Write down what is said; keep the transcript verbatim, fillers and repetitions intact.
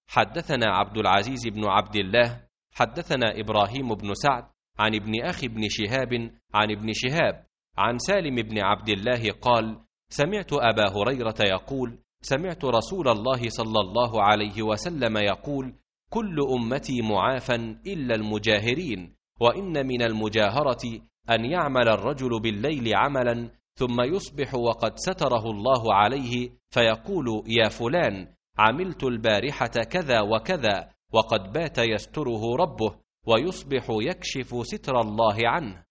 حدثنا عبد العزيز بن عبد الله حدثنا إبراهيم بن سعد عن ابن أخي بن شهاب عن ابن شهاب عن سالم بن عبد الله قال: سمعت أبا هريرة يقول: سمعت رسول الله صلى الله عليه وسلم يقول: كل أمتي معافى إلا المجاهرين، وإن من المجاهرة أن يعمل الرجل بالليل عملا ثم يصبح وقد ستره الله عليه فيقول: يا فلان، عملت البارحة كذا وكذا، وقد بات يستره ربه، ويصبح يكشف ستر الله عنه.